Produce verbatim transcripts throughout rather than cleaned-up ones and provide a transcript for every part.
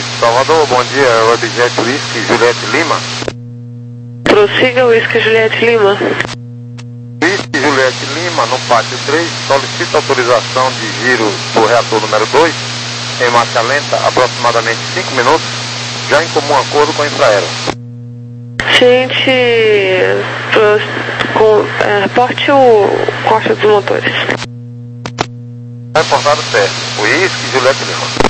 Salvador, bom dia, é o Objeto Whisky Juliette Lima. Prossiga, Whisky Juliette Lima. Whisky Juliette Lima, no pátio três, solicita autorização de giro do reator número dois, em marcha lenta, aproximadamente cinco minutos, já em comum acordo com a Infraero. Gente, pro, com, é, reporte o corte dos motores. Reportado certo, Whisky Juliette Lima.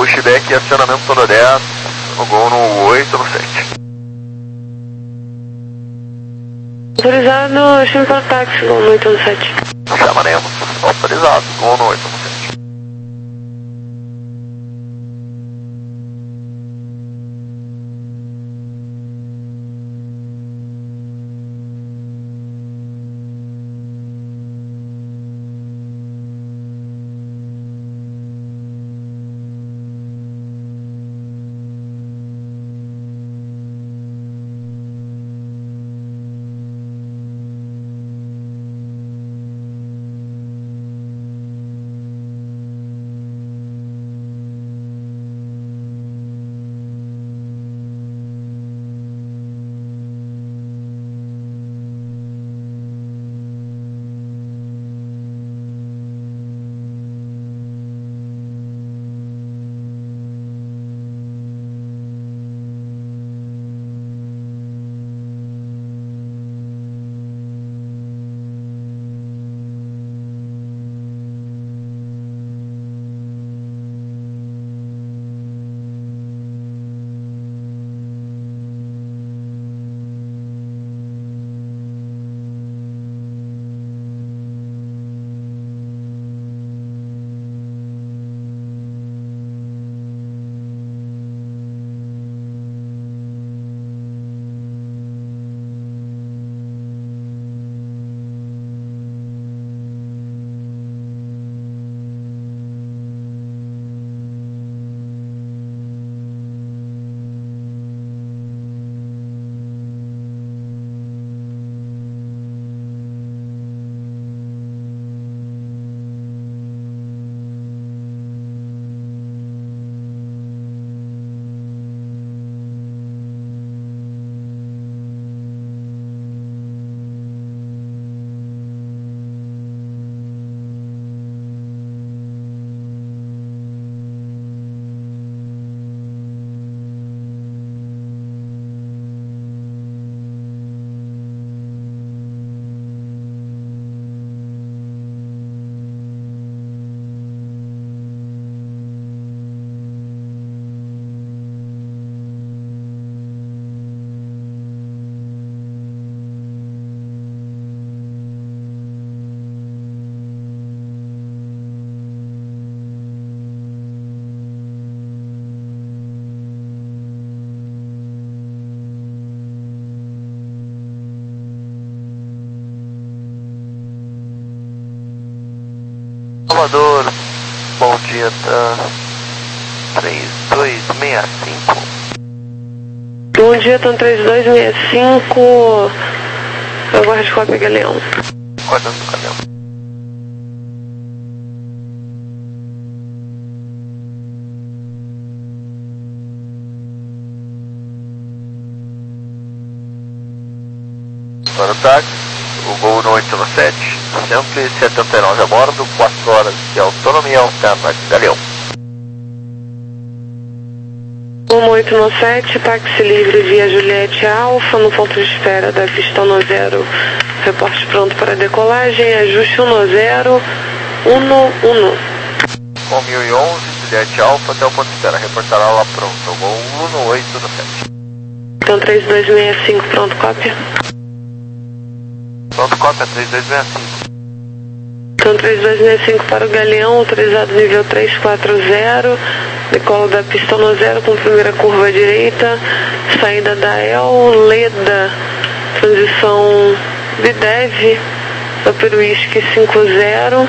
pushback e acionamento todo dez, o gol no oito no sete. Autorizado, chame para o táxi, gol no oito no sete. Chamaremos, autorizado, gol no oito no sete. Salvador, bom dia, tá três dois seis cinco. Bom dia, tá três dois seis cinco. Aguarde cópia, Galeão. Aguardando o Galeão. Para o táxi, o gol no oito no sete, cento e setenta e nove a bordo, quatro horas de autonomia alterna, Galeão. um oito no sete, táxi livre via Juliette Alfa, no ponto de espera da pista um zero, reporte pronto para decolagem, ajuste um zero, um um. Com mil e onze, Juliette Alfa até o ponto de espera, reportará lá pronto, gol um oito no sete. Então três dois seis cinco, pronto, cópia. Pronto, cópia, três dois seis cinco. Então três dois seis cinco para o Galeão, autorizado nível três quatro zero, decola da pista um zero com primeira curva à direita, saída da El Leda, transição Bidev, Upper Whisky cinco zero,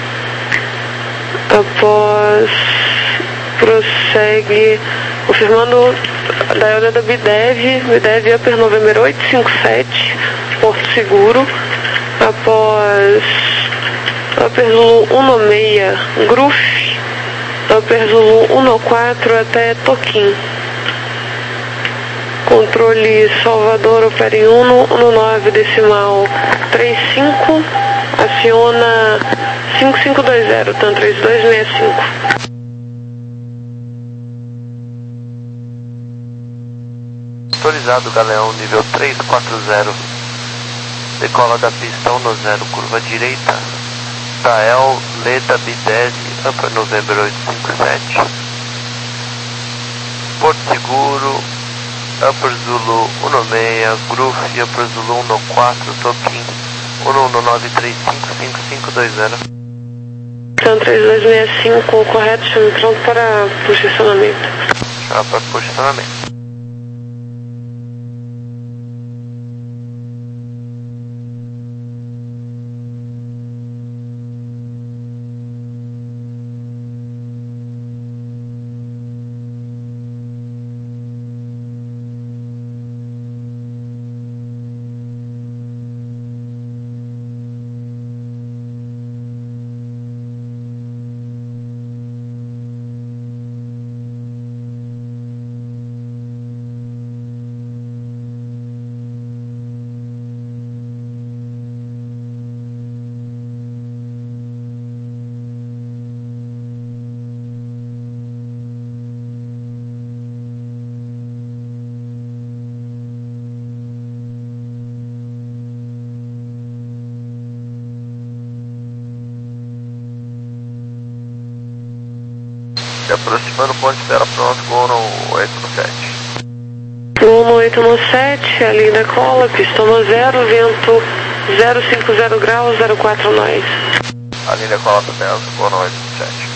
após prossegue, confirmando da El Leda Bidev, Bidev Upper November oito cinco sete, Porto Seguro, após Upper Zulu um seis, Gruf, Upper Zulu um quatro até Toquim. Controle Salvador, opere um nove decimal trinta e cinco, aciona cinco cinco dois zero, TAM três dois seis cinco. Autorizado, Galeão, nível três quatro zero, decola da pista um zero, curva direita, Tael, Leda, Bidev, Upper November oito cinco sete, Porto Seguro, Upper Zulu um seis, Groove, Upper Zulu um quatro, Toquim, um um nove três cinco cinco cinco dois zero. Então três dois seis cinco, correto, chame pronto para posicionamento. Chama para posicionamento. Se aproximando, ponto de espera pronto com o oito no sete. um oito no sete, ali da cola, pistão no zero, vento zero cinco zero graus, zero quatro nós. A linha cola também, com o oito no sete.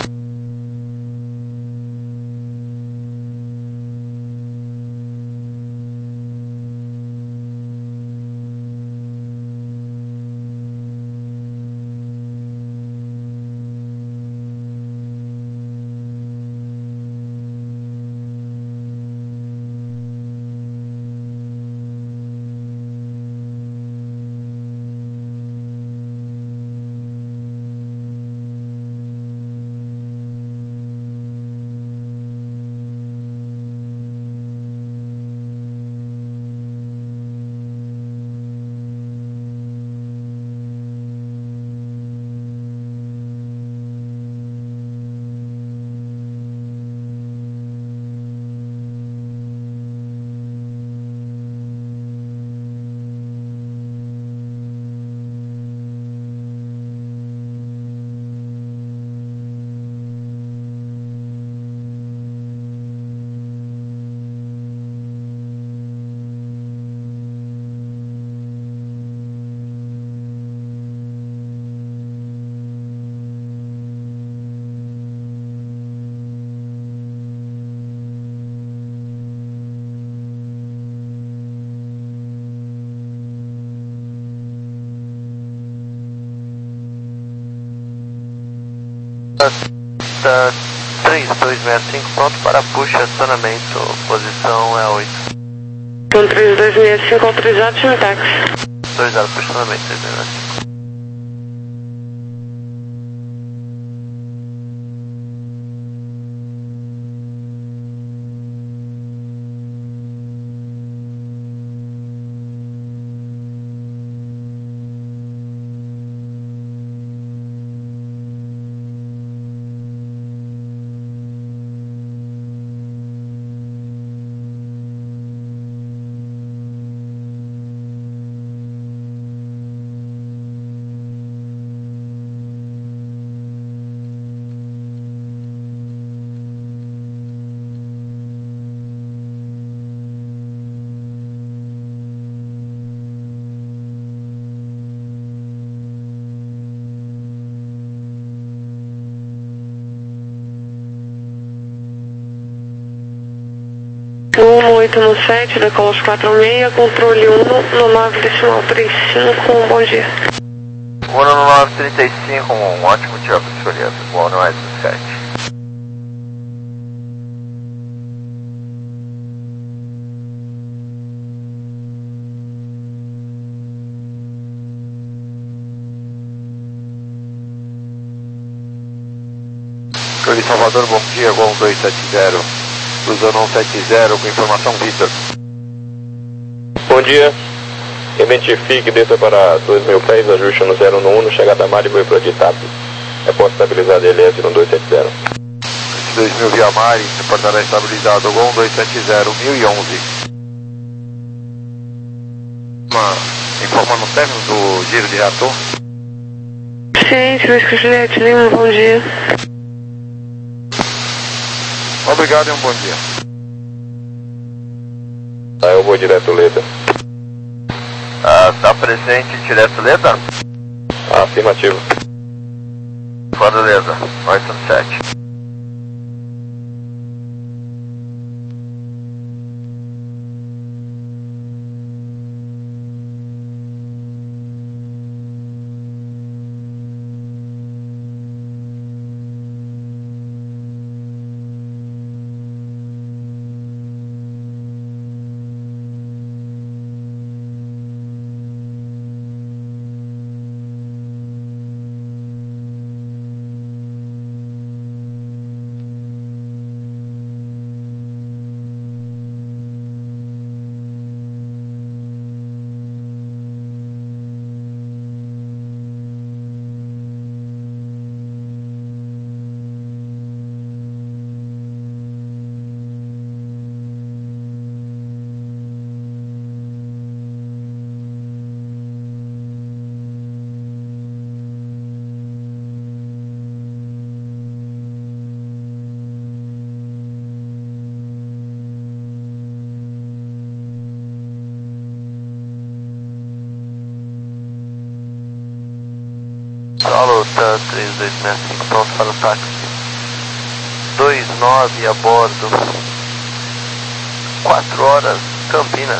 Tá, três dois seis cinco pronto para push, acionamento, posição é a oito. Então três dois seis cinco autorizado, chame táxi. Autorizado, posicionamento, três dois seis cinco. um oito no sete, decola os quatro seis, controle um no nove decimal trinta e cinco, um bom dia. um no nove trinta e cinco, um ótimo dia para escolher, o no oito no sete. Controle Salvador, bom dia, Gol dois sete zero. Cruzando um sete zero com informação Vitor. Bom dia. Identifique, desça para dois mil pés, ajuste no zero um no, chegada a Mari, para de TAP. Reporte estabilizado L S no dois sete zero. dois mil via Mari, reportará estabilizado Gol dois sete zero, mil e onze. Uma, informa no término do giro de reator. Ciência, Luiz Juliette Lima, bom dia. Obrigado e um bom dia. Tá, eu vou direto, Leda. Ah, tá presente direto, Leda? Afirmativo. Fortaleza, oito sete. Solo Tan três dois seis cinco, pronto para o táxi. dois nove a bordo. quatro horas, Campinas.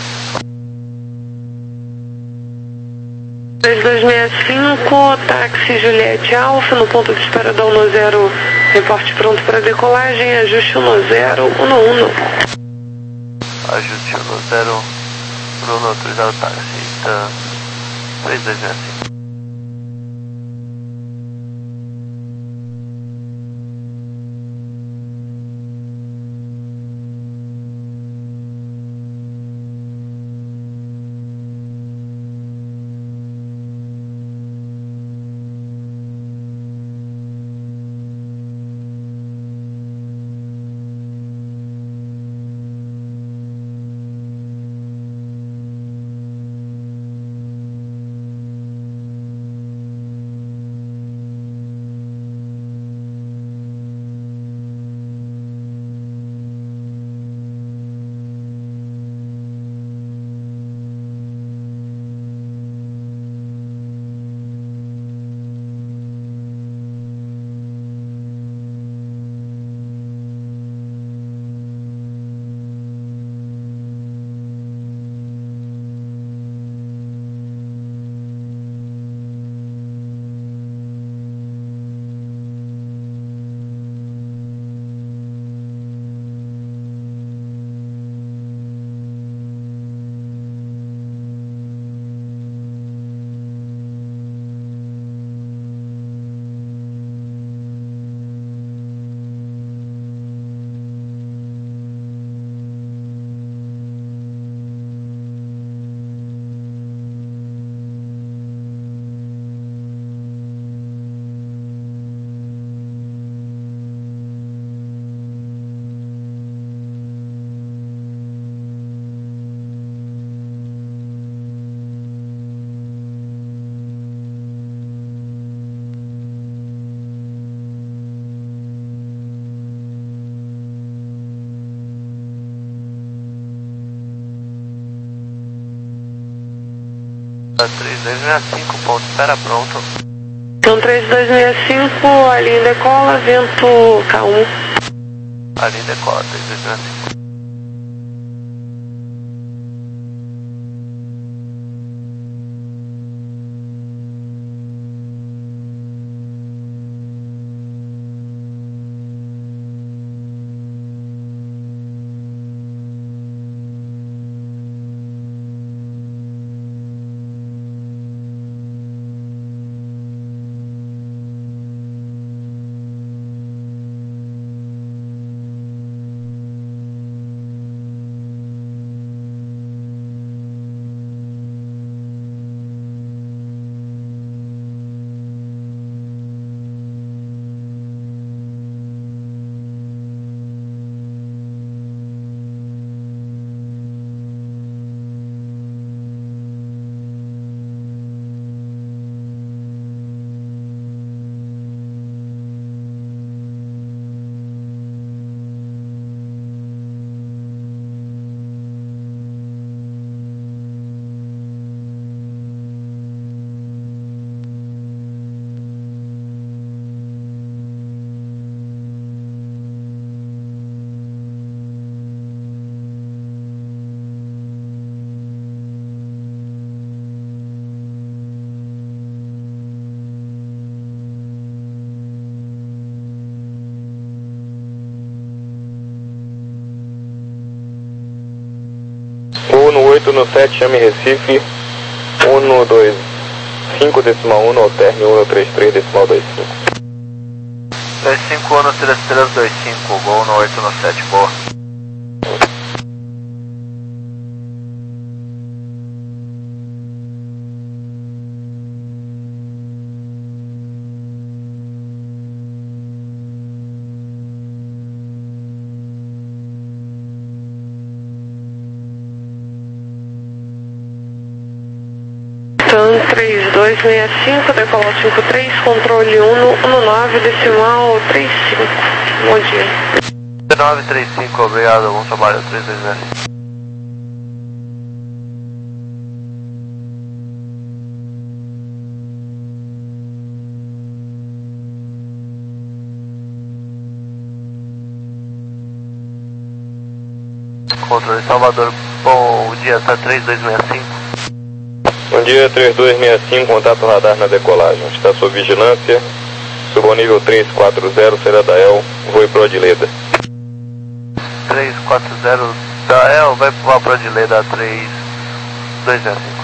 três dois seis cinco, táxi Juliette Alfa, no ponto de espera da Uno Zero, reporte pronto para decolagem, ajuste Uno Zero, Uno Uno. Ajuste Uno Zero, Bruno, autorizado táxi, Tan três dois seis cinco. três dois seis cinco, ponto, espera pronto. Então três dois seis cinco, a linha decola, vento K um. A linha decola, três dois seis cinco. oito no sete, chame Recife, um dois cinco decimal um, ao término um três três decimal dois cinco. dois cinco um três três dois cinco, gol no oito no sete, boa. Tan três dois seis cinco, decolar cinco três, controle um no nove decimal três cinco. Bom dia. nove três cinco, obrigado, bom trabalho, três dois zero. Controle Salvador, bom dia, tá três dois seis cinco. Bom dia, três dois seis cinco, contato radar na decolagem. Está sob vigilância, suba ao nível três quatro zero, saída da El, voo para Odileda. três quatro zero da El, vai voar para Odileda, três dois zero cinco.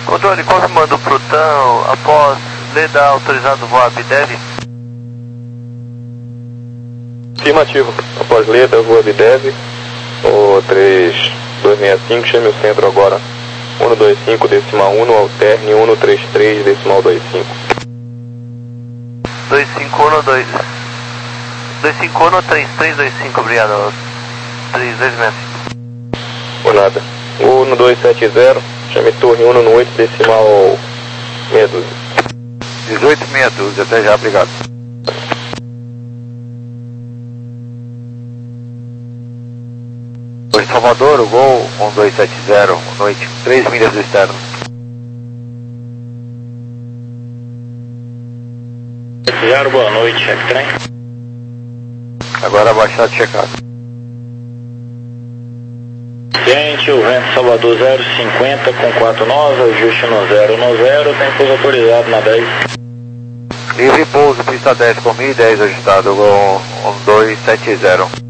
Controle, confirmando o Plutão, após Leda autorizado voo Abdev. Afirmativo. Após Leda, voo Abdev, o três dois seis cinco, chame o centro agora. um dois cinco, decimal um, alterne um três três, decimal dois cinco. dois cinco um dois. dois cinco um três três dois cinco, obrigado. três dois seis cinco. Por nada. um dois sete zero, chame torre um no oito, decimal meia dúzia. dezoito meia dúzia, até já, obrigado. Oi, Salvador, o Gol um dois sete zero, noite, três milhas do externo. Zero, boa noite, check trem. Agora abaixado, checado. Gente, o vento Salvador zero cinquenta com quatro nós, ajuste no zero no zero, tem pouso autorizado na dez. Livre pouso, pista dez com mil e dez ajustado, Gol um dois sete zero.